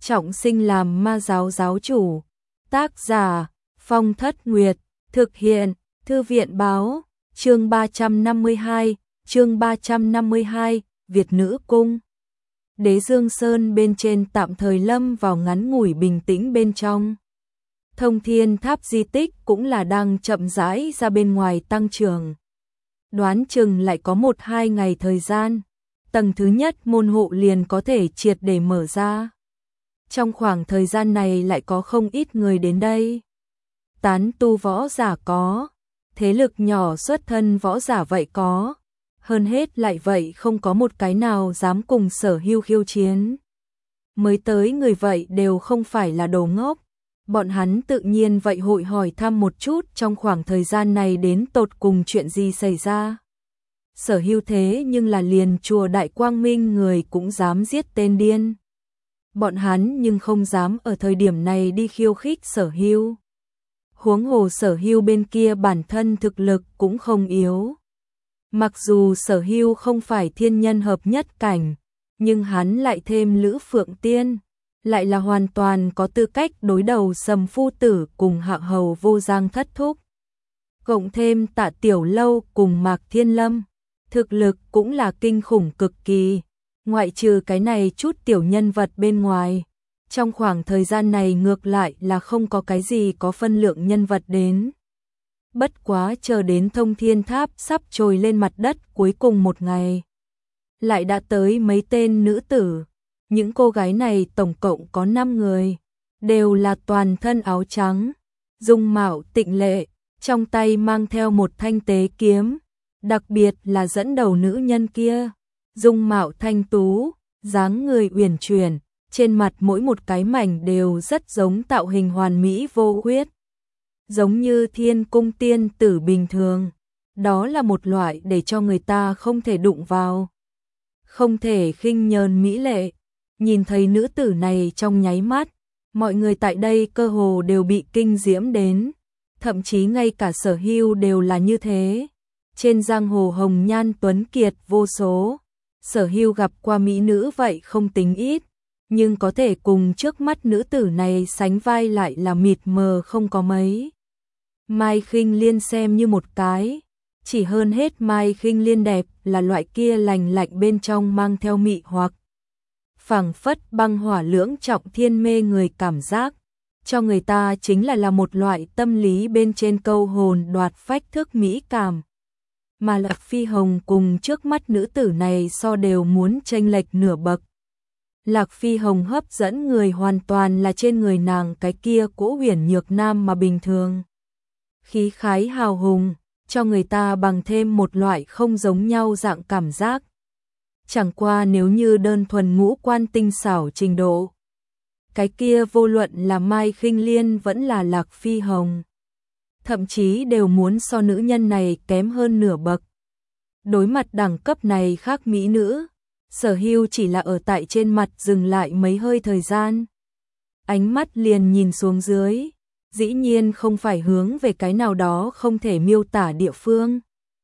trọng sinh làm ma giáo giáo chủ. Tác giả Phong Thất Nguyệt, thực hiện Thư viện báo, chương 352, Việt Nữ Cung. Đế Dương Sơn bên trên tạm thời lâm vào ngắn ngủi bình tĩnh bên trong. Thông Thiên Tháp di tích cũng là đang chậm rãi ra bên ngoài tăng trưởng. Đoán chừng lại có 1-2 ngày thời gian, tầng thứ nhất môn hộ liền có thể triệt để mở ra. Trong khoảng thời gian này lại có không ít người đến đây. Tán tu võ giả có, thế lực nhỏ xuất thân võ giả vậy có, hơn hết lại vậy không có một cái nào dám cùng Sở Hưu khiêu chiến. Mới tới người vậy đều không phải là đồ ngốc, bọn hắn tự nhiên vậy hội hỏi thăm một chút trong khoảng thời gian này đến tột cùng chuyện gì xảy ra. Sở Hưu thế nhưng là liền chùa Đại Quang Minh người cũng dám giết tên điên. Bọn hắn nhưng không dám ở thời điểm này đi khiêu khích Sở Hưu. Huống hồ Sở Hưu bên kia bản thân thực lực cũng không yếu. Mặc dù Sở Hưu không phải thiên nhân hợp nhất cảnh, nhưng hắn lại thêm Lữ Phượng Tiên, lại là hoàn toàn có tư cách đối đầu Sầm Phu Tử cùng Hạng Hầu Vô Giang thất thúc. Cộng thêm Tạ Tiểu Lâu cùng Mạc Thiên Lâm, thực lực cũng là kinh khủng cực kỳ. Ngoại trừ cái này chút tiểu nhân vật bên ngoài, trong khoảng thời gian này ngược lại là không có cái gì có phân lượng nhân vật đến. Bất quá chờ đến Thông Thiên Tháp sắp trồi lên mặt đất cuối cùng một ngày, lại đã tới mấy tên nữ tử. Những cô gái này tổng cộng có 5 người, đều là toàn thân áo trắng, dung mạo tịnh lệ, trong tay mang theo một thanh tế kiếm, đặc biệt là dẫn đầu nữ nhân kia, dung mạo thanh tú, dáng người uyển chuyển, trên mặt mỗi một cái mảnh đều rất giống tạo hình hoàn mỹ vô khuyết, giống như thiên cung tiên tử bình thường. Đó là một loại để cho người ta không thể đụng vào, không thể khinh nhờn mỹ lệ. Nhìn thấy nữ tử này trong nháy mắt, mọi người tại đây cơ hồ đều bị kinh diễm đến, thậm chí ngay cả Sở Hưu đều là như thế. Trên giang hồ hồng nhan tuấn kiệt vô số, Sở Hưu gặp qua mỹ nữ vậy không tính ít, nhưng có thể cùng trước mắt nữ tử này sánh vai lại là mịt mờ không có mấy. Mai Khinh Liên xem như một cái, chỉ hơn hết Mai Khinh Liên đẹp là loại kia lành lạnh bên trong mang theo mị hoặc, phảng phất băng hỏa lưỡng trọng thiên mê người cảm giác, cho người ta chính là một loại tâm lý bên trên câu hồn đoạt phách thức mỹ cảm. Mà Lạc Phi Hồng cùng trước mắt nữ tử này so đều muốn chênh lệch nửa bậc. Lạc Phi Hồng hấp dẫn người hoàn toàn là trên người nàng cái kia cỗ huyền nhược nam mà bình thường. Khí khái hào hùng, cho người ta bằng thêm một loại không giống nhau dạng cảm giác. Chẳng qua nếu như đơn thuần ngũ quan tinh xảo trình độ, cái kia vô luận là Mai Khinh Liên vẫn là Lạc Phi Hồng, thậm chí đều muốn so nữ nhân này kém hơn nửa bậc. Đối mặt đẳng cấp này khác mỹ nữ, Sở Hưu chỉ là ở tại trên mặt dừng lại mấy hơi thời gian. Ánh mắt liền nhìn xuống dưới, dĩ nhiên không phải hướng về cái nào đó không thể miêu tả địa phương,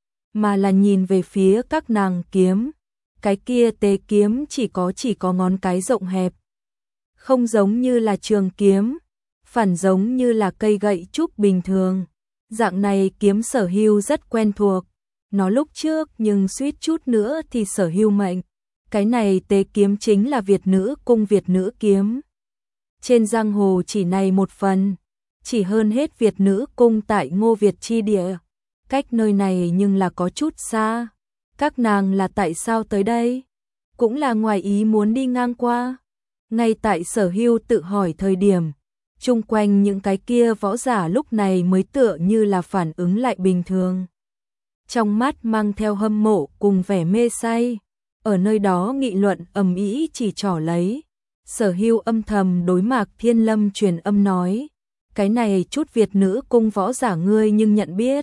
mà là nhìn về phía các nàng kiếm. Cái kia tế kiếm chỉ có ngón cái rộng hẹp, không giống như là trường kiếm, phản giống như là cây gậy trúc bình thường. Dạng này kiếm Sở Hưu rất quen thuộc, nó lúc trước nhưng suýt chút nữa thì Sở Hưu mệnh. Cái này tế kiếm chính là Việt Nữ Cung Việt Nữ kiếm. Trên giang hồ chỉ này một phần, chỉ hơn hết Việt Nữ Cung tại Ngô Việt chi địa, cách nơi này nhưng là có chút xa. Các nàng là tại sao tới đây? Cũng là ngoài ý muốn đi ngang qua. Ngay tại Sở Hưu tự hỏi thời điểm, chung quanh những cái kia võ giả lúc này mới tựa như là phản ứng lại bình thường. Trong mắt mang theo hâm mộ cùng vẻ mê say, ở nơi đó nghị luận ầm ĩ chỉ trỏ lấy. Sở Hưu âm thầm đối Mạc Thiên Lâm truyền âm nói, cái này chút Việt Nữ Cung võ giả ngươi nhưng nhận biết.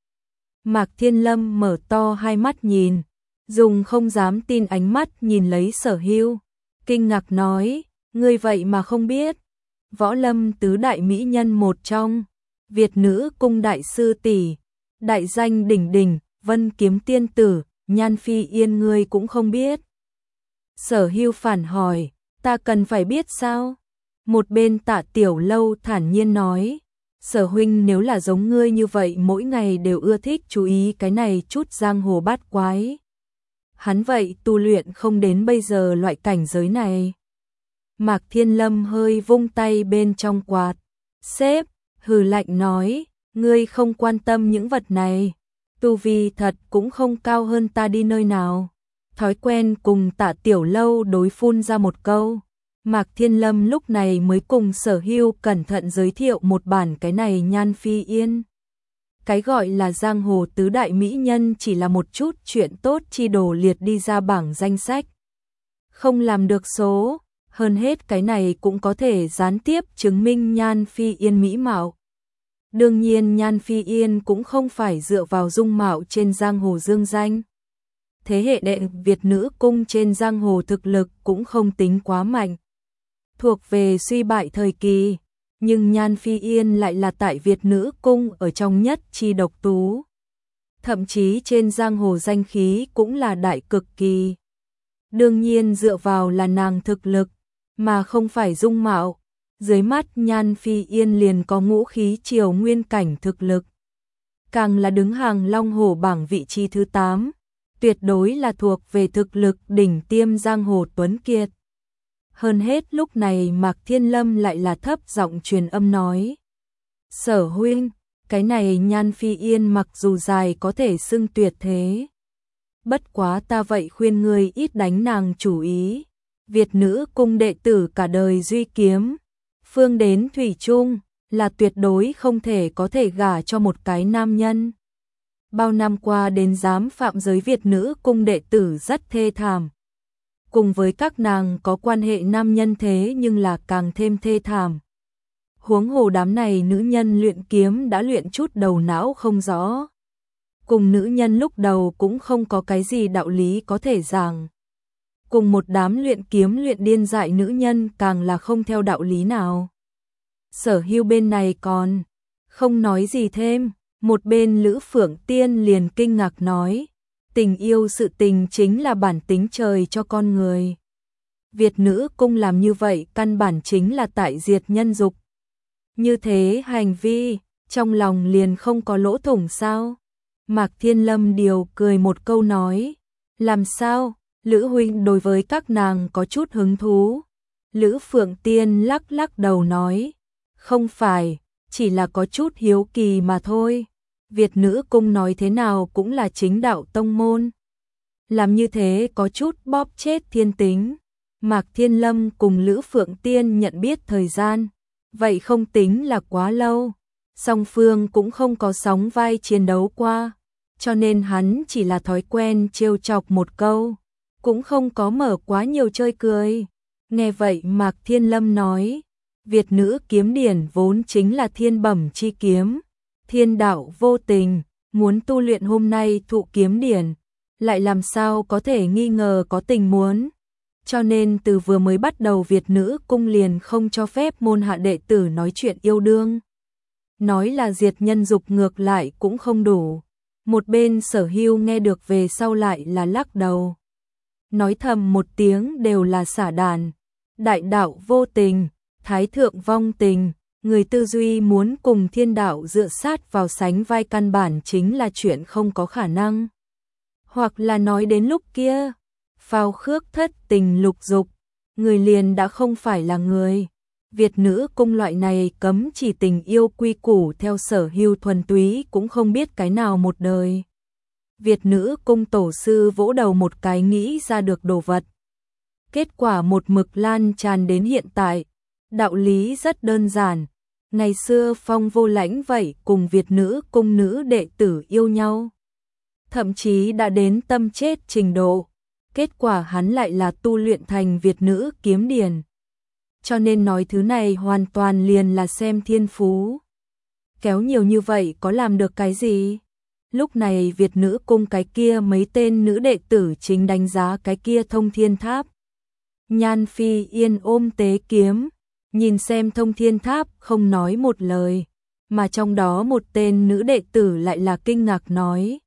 Mạc Thiên Lâm mở to hai mắt nhìn, dùng không dám tin ánh mắt nhìn lấy Sở Hưu, kinh ngạc nói, ngươi vậy mà không biết. Võ Lâm tứ đại mỹ nhân một trong, Việt Nữ Cung đại sư tỷ, đại danh đỉnh đỉnh, Vân Kiếm tiên tử, Nhan Phi Yên ngươi cũng không biết. Sở Hưu phản hỏi, ta cần phải biết sao? Một bên Tạ Tiểu Lâu thản nhiên nói, Sở huynh nếu là giống ngươi như vậy mỗi ngày đều ưa thích chú ý cái này chút giang hồ bát quái. Hắn vậy tu luyện không đến bây giờ loại cảnh giới này. Mạc Thiên Lâm hơi vung tay bên trong quạt, sếp, hừ lạnh nói, ngươi không quan tâm những vật này, tu vi thật cũng không cao hơn ta đi nơi nào. Thói quen cùng Tạ Tiểu Lâu đối phun ra một câu. Mạc Thiên Lâm lúc này mới cùng Sở Hưu cẩn thận giới thiệu một bản cái này Nhan Phi Yên. Cái gọi là giang hồ tứ đại mỹ nhân chỉ là một chút chuyện tốt chi đồ liệt đi ra bảng danh sách. Không làm được số, hơn hết cái này cũng có thể gián tiếp chứng minh Nhan Phi Yên mỹ mạo. Đương nhiên Nhan Phi Yên cũng không phải dựa vào dung mạo trên giang hồ dương danh. Thế hệ đệ Việt nữ cung trên giang hồ thực lực cũng không tính quá mạnh. Thuộc về suy bại thời kỳ, nhưng Nhan Phi Yên lại là tại Việt nữ cung ở trong nhất chi độc tú. Thậm chí trên giang hồ danh khí cũng là đại cực kỳ. Đương nhiên dựa vào là nàng thực lực, mà không phải dung mạo. Dưới mắt Nhan Phi Yên liền có ngũ khí triều nguyên cảnh thực lực. Càng là đứng hàng long hổ bảng vị trí thứ 8, tuyệt đối là thuộc về thực lực đỉnh tiêm giang hồ tuấn kiệt. Hơn hết lúc này Mạc Thiên Lâm lại là thấp giọng truyền âm nói. Sở huynh, cái này Nhan Phi Yên mặc dù dài có thể xưng tuyệt thế. Bất quá ta vậy khuyên ngươi ít đánh nàng chủ ý. Việt nữ cung đệ tử cả đời duy kiếm. Phương đến thủy chung là tuyệt đối không thể có thể gả cho một cái nam nhân. Bao năm qua đến dám phạm giới Việt nữ cung đệ tử rất thê thảm. Cùng với các nàng có quan hệ nam nhân thế nhưng là càng thêm thê thảm. Huống hồ đám này nữ nhân luyện kiếm đã luyện chút đầu não không rõ. Cùng nữ nhân lúc đầu cũng không có cái gì đạo lý có thể giảng. Cùng một đám luyện kiếm luyện điên dại nữ nhân càng là không theo đạo lý nào. Sở Hưu bên này còn không nói gì thêm, một bên Lữ Phượng Tiên liền kinh ngạc nói, tình yêu sự tình chính là bản tính trời cho con người. Việt nữ cung làm như vậy căn bản chính là tại diệt nhân dục. Như thế hành vi, trong lòng liền không có lỗ thủng sao? Mạc Thiên Lâm điều cười một câu nói, làm sao? Lữ huynh đối với các nàng có chút hứng thú. Lữ Phượng Tiên lắc lắc đầu nói, không phải, chỉ là có chút hiếu kỳ mà thôi. Việt nữ cung nói thế nào cũng là chính đạo tông môn. Làm như thế có chút bóp chết thiên tính. Mạc Thiên Lâm cùng Lữ Phượng Tiên nhận biết thời gian, vậy không tính là quá lâu. Song phương cũng không có sóng vai chiến đấu qua, cho nên hắn chỉ là thói quen trêu chọc một câu, cũng không có mở quá nhiều chơi cười. Nghe vậy Mạc Thiên Lâm nói, Việt nữ kiếm điển vốn chính là thiên bẩm chi kiếm, thiên đạo vô tình, muốn tu luyện hôm nay thụ kiếm điển, lại làm sao có thể nghi ngờ có tình muốn. Cho nên từ vừa mới bắt đầu Việt nữ cung liền không cho phép môn hạ đệ tử nói chuyện yêu đương. Nói là diệt nhân dục ngược lại cũng không đủ. Một bên Sở Hưu nghe được về sau lại là lắc đầu. Nói thầm một tiếng đều là xả đàn. Đại đạo vô tình, thái thượng vong tình, người tư duy muốn cùng thiên đạo dựa sát vào sánh vai căn bản chính là chuyện không có khả năng. Hoặc là nói đến lúc kia, phao khước thất tình lục dục, người liền đã không phải là người. Việt nữ cung loại này cấm chỉ tình yêu quy củ theo Sở Hưu thuần túy cũng không biết cái nào một đời. Việt nữ cung tổ sư vỗ đầu một cái nghĩ ra được đồ vật. Kết quả một mực lan tràn đến hiện tại. Đạo lý rất đơn giản. Ngày xưa Phong Vô Lãnh vậy cùng Việt nữ cung nữ đệ tử yêu nhau. Thậm chí đã đến tâm chết trình độ. Kết quả hắn lại là tu luyện thành Việt nữ kiếm điển. Cho nên nói thứ này hoàn toàn liền là xem thiên phú. Kéo nhiều như vậy có làm được cái gì? Lúc này Việt nữ cung cái kia mấy tên nữ đệ tử chính đánh giá cái kia Thông Thiên Tháp. Nhan Phi Yên ôm tế kiếm, nhìn xem Thông Thiên Tháp không nói một lời, mà trong đó một tên nữ đệ tử lại là kinh ngạc nói.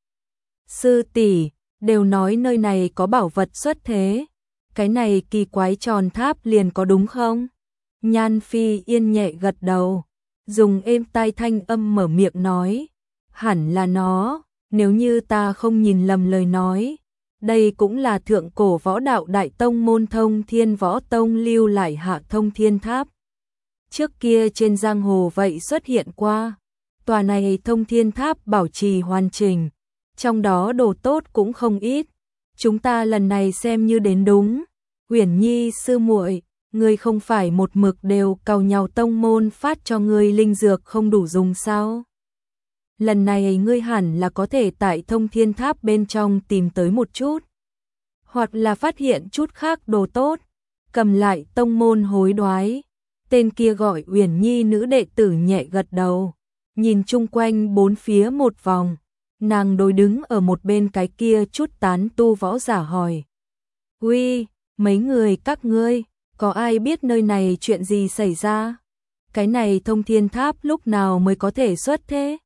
Sư tỷ, đều nói nơi này có bảo vật xuất thế, cái này kỳ quái tròn tháp liền có đúng không? Nhan Phi Yên nhẹ gật đầu, dùng êm tai thanh âm mở miệng nói, hẳn là nó, nếu như ta không nhìn lầm lời nói. Đây cũng là thượng cổ võ đạo đại tông môn Thông Thiên Võ Tông lưu lại hạ Thông Thiên Tháp. Trước kia trên giang hồ vậy xuất hiện qua, tòa này Thông Thiên Tháp bảo trì hoàn chỉnh, trong đó đồ tốt cũng không ít. Chúng ta lần này xem như đến đúng. Uyển Nhi sư muội, ngươi không phải một mực đều càu nhàu tông môn phát cho ngươi linh dược không đủ dùng sao? Lần này ngươi hẳn là có thể tại Thông Thiên Tháp bên trong tìm tới một chút, hoặc là phát hiện chút khác đồ tốt, cầm lại tông môn hối đoái. Tên kia gọi Uyển Nhi nữ đệ tử nhẹ gật đầu, nhìn chung quanh bốn phía một vòng, nàng đối đứng ở một bên cái kia chút tán tu võ giả hỏi. Uy, mấy người các ngươi, có ai biết nơi này chuyện gì xảy ra? Cái này Thông Thiên Tháp lúc nào mới có thể xuất thế?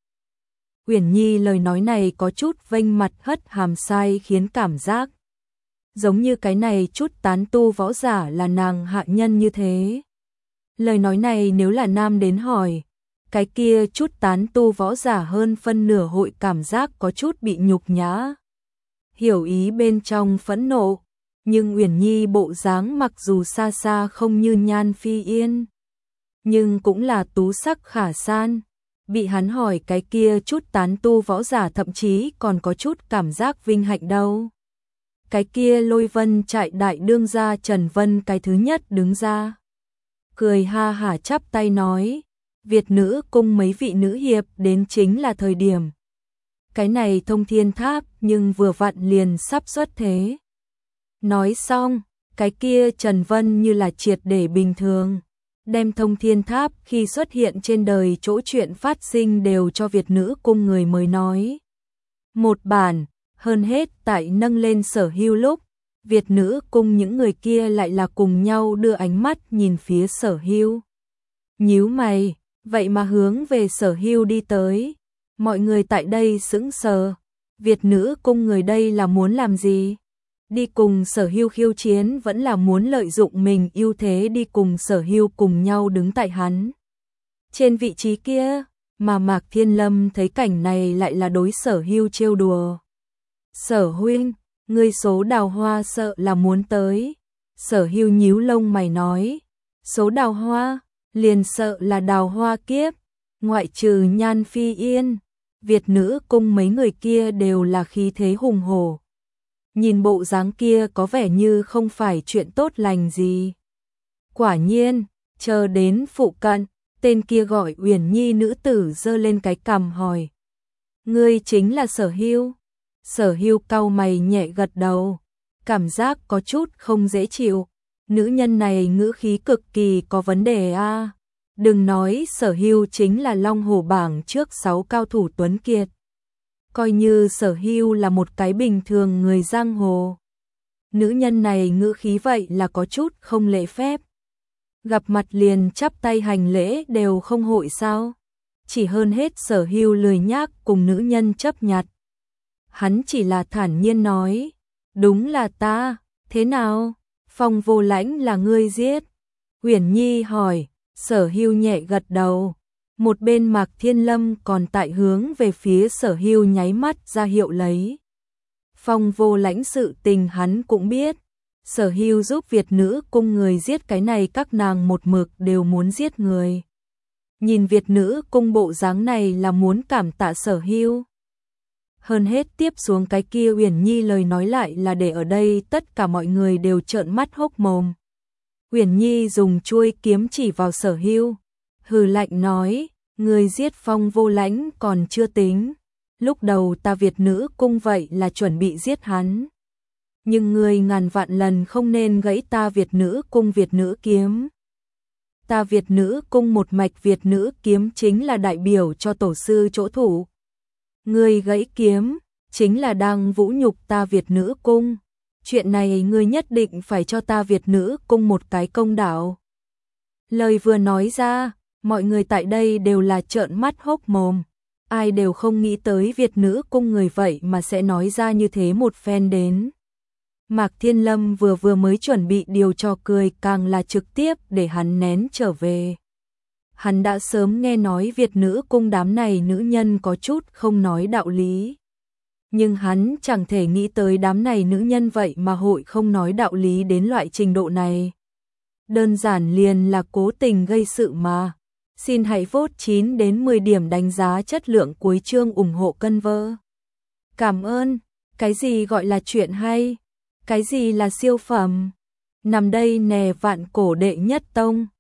Uyển Nhi lời nói này có chút vênh mặt hất hàm sai khiến cảm giác giống như cái này chút tán tu võ giả là nàng hạ nhân như thế. Lời nói này nếu là nam đến hỏi, cái kia chút tán tu võ giả hơn phân nửa hội cảm giác có chút bị nhục nhã. Hiểu ý bên trong phẫn nộ, nhưng Uyển Nhi bộ dáng mặc dù xa xa không như Nhan Phi Yên, nhưng cũng là tú sắc khả san. Bị hắn hỏi cái kia chút tán tu võ giả thậm chí còn có chút cảm giác vinh hạnh đâu. Cái kia Lôi Vân Trại đại đương gia Trần Vân cái thứ nhất đứng ra, cười ha hả chắp tay nói, Việt nữ cung mấy vị nữ hiệp đến chính là thời điểm. Cái này Thông Thiên Tháp nhưng vừa vặn liền sắp xuất thế. Nói xong, cái kia Trần Vân như là triệt để bình thường, đem Thông Thiên Tháp khi xuất hiện trên đời chỗ chuyện phát sinh đều cho Việt nữ cung người mới nói. Một bản, hơn hết tại nâng lên Sở Hưu lúc, Việt nữ cung những người kia lại là cùng nhau đưa ánh mắt nhìn phía Sở Hưu. Nhíu mày, vậy mà hướng về Sở Hưu đi tới. Mọi người tại đây sững sờ, Việt nữ cung người đây là muốn làm gì? Đi cùng Sở Hưu khiêu chiến vẫn là muốn lợi dụng mình ưu thế đi cùng Sở Hưu cùng nhau đứng tại hắn trên vị trí kia, mà Mạc Thiên Lâm thấy cảnh này lại là đối Sở Hưu trêu đùa. Sở huynh, ngươi số đào hoa sợ là muốn tới. Sở Hưu nhíu lông mày nói, số đào hoa, liền sợ là đào hoa kiếp, ngoại trừ Nhan Phi Yên, Việt nữ cung mấy người kia đều là khí thế hùng hổ. Nhìn bộ dáng kia có vẻ như không phải chuyện tốt lành gì. Quả nhiên, chờ đến phụ cận, tên kia gọi Uyển Nhi nữ tử giơ lên cái cằm hỏi, ngươi chính là Sở Hưu? Sở Hưu cau mày nhẹ gật đầu, cảm giác có chút không dễ chịu. Nữ nhân này ngữ khí cực kỳ có vấn đề a. Đừng nói Sở Hưu chính là Long Hổ bảng trước 6 cao thủ tuấn kiệt. Coi như Sở Hưu là một cái bình thường người giang hồ, nữ nhân này ngữ khí vậy là có chút không lễ phép. Gặp mặt liền chắp tay hành lễ đều không hội sao? Chỉ hơn hết Sở Hưu lười nhác cùng nữ nhân chấp nhặt. Hắn chỉ là thản nhiên nói, đúng là ta, thế nào? Phong Vô Lãnh là ngươi giết? Uyển Nhi hỏi. Sở Hưu nhẹ gật đầu. Một bên Mạc Thiên Lâm còn tại hướng về phía Sở Hưu nháy mắt ra hiệu lấy. Phong Vô Lãnh sự tình hắn cũng biết. Sở Hưu giúp Việt nữ cung người giết cái này các nàng một mực đều muốn giết người. Nhìn Việt nữ cung bộ dáng này là muốn cảm tạ Sở Hưu. Hơn hết tiếp xuống cái kia Uyển Nhi lời nói lại là để ở đây tất cả mọi người đều trợn mắt hốc mồm. Uyển Nhi dùng chuôi kiếm chỉ vào Sở Hưu, hừ lạnh nói, người giết Phong Vô Lãnh còn chưa tính, lúc đầu ta Việt nữ cung vậy là chuẩn bị giết hắn. Nhưng người ngàn vạn lần không nên gãy ta Việt nữ cung Việt nữ kiếm. Ta Việt nữ cung một mạch Việt nữ kiếm chính là đại biểu cho tổ sư chỗ thủ. Người gãy kiếm, chính là đang vũ nhục ta Việt nữ cung. Chuyện này ngươi nhất định phải cho ta Việt nữ cung một cái công đạo. Lời vừa nói ra, mọi người tại đây đều là trợn mắt hốc mồm. Ai đều không nghĩ tới Việt nữ cung người vậy mà sẽ nói ra như thế một phen đến. Mạc Thiên Lâm vừa mới chuẩn bị điều trò cười càng là trực tiếp để hắn nén trở về. Hắn đã sớm nghe nói Việt nữ cung đám này nữ nhân có chút không nói đạo lý. Nhưng hắn chẳng thể nghĩ tới đám này nữ nhân vậy mà hội không nói đạo lý đến loại trình độ này. Đơn giản liền là cố tình gây sự mà. Xin hãy vote 9 đến 10 điểm đánh giá chất lượng cuối chương ủng hộ cân vơ. Cảm ơn. Cái gì gọi là chuyện hay? Cái gì là siêu phẩm? Nằm đây nè vạn cổ đệ nhất tông.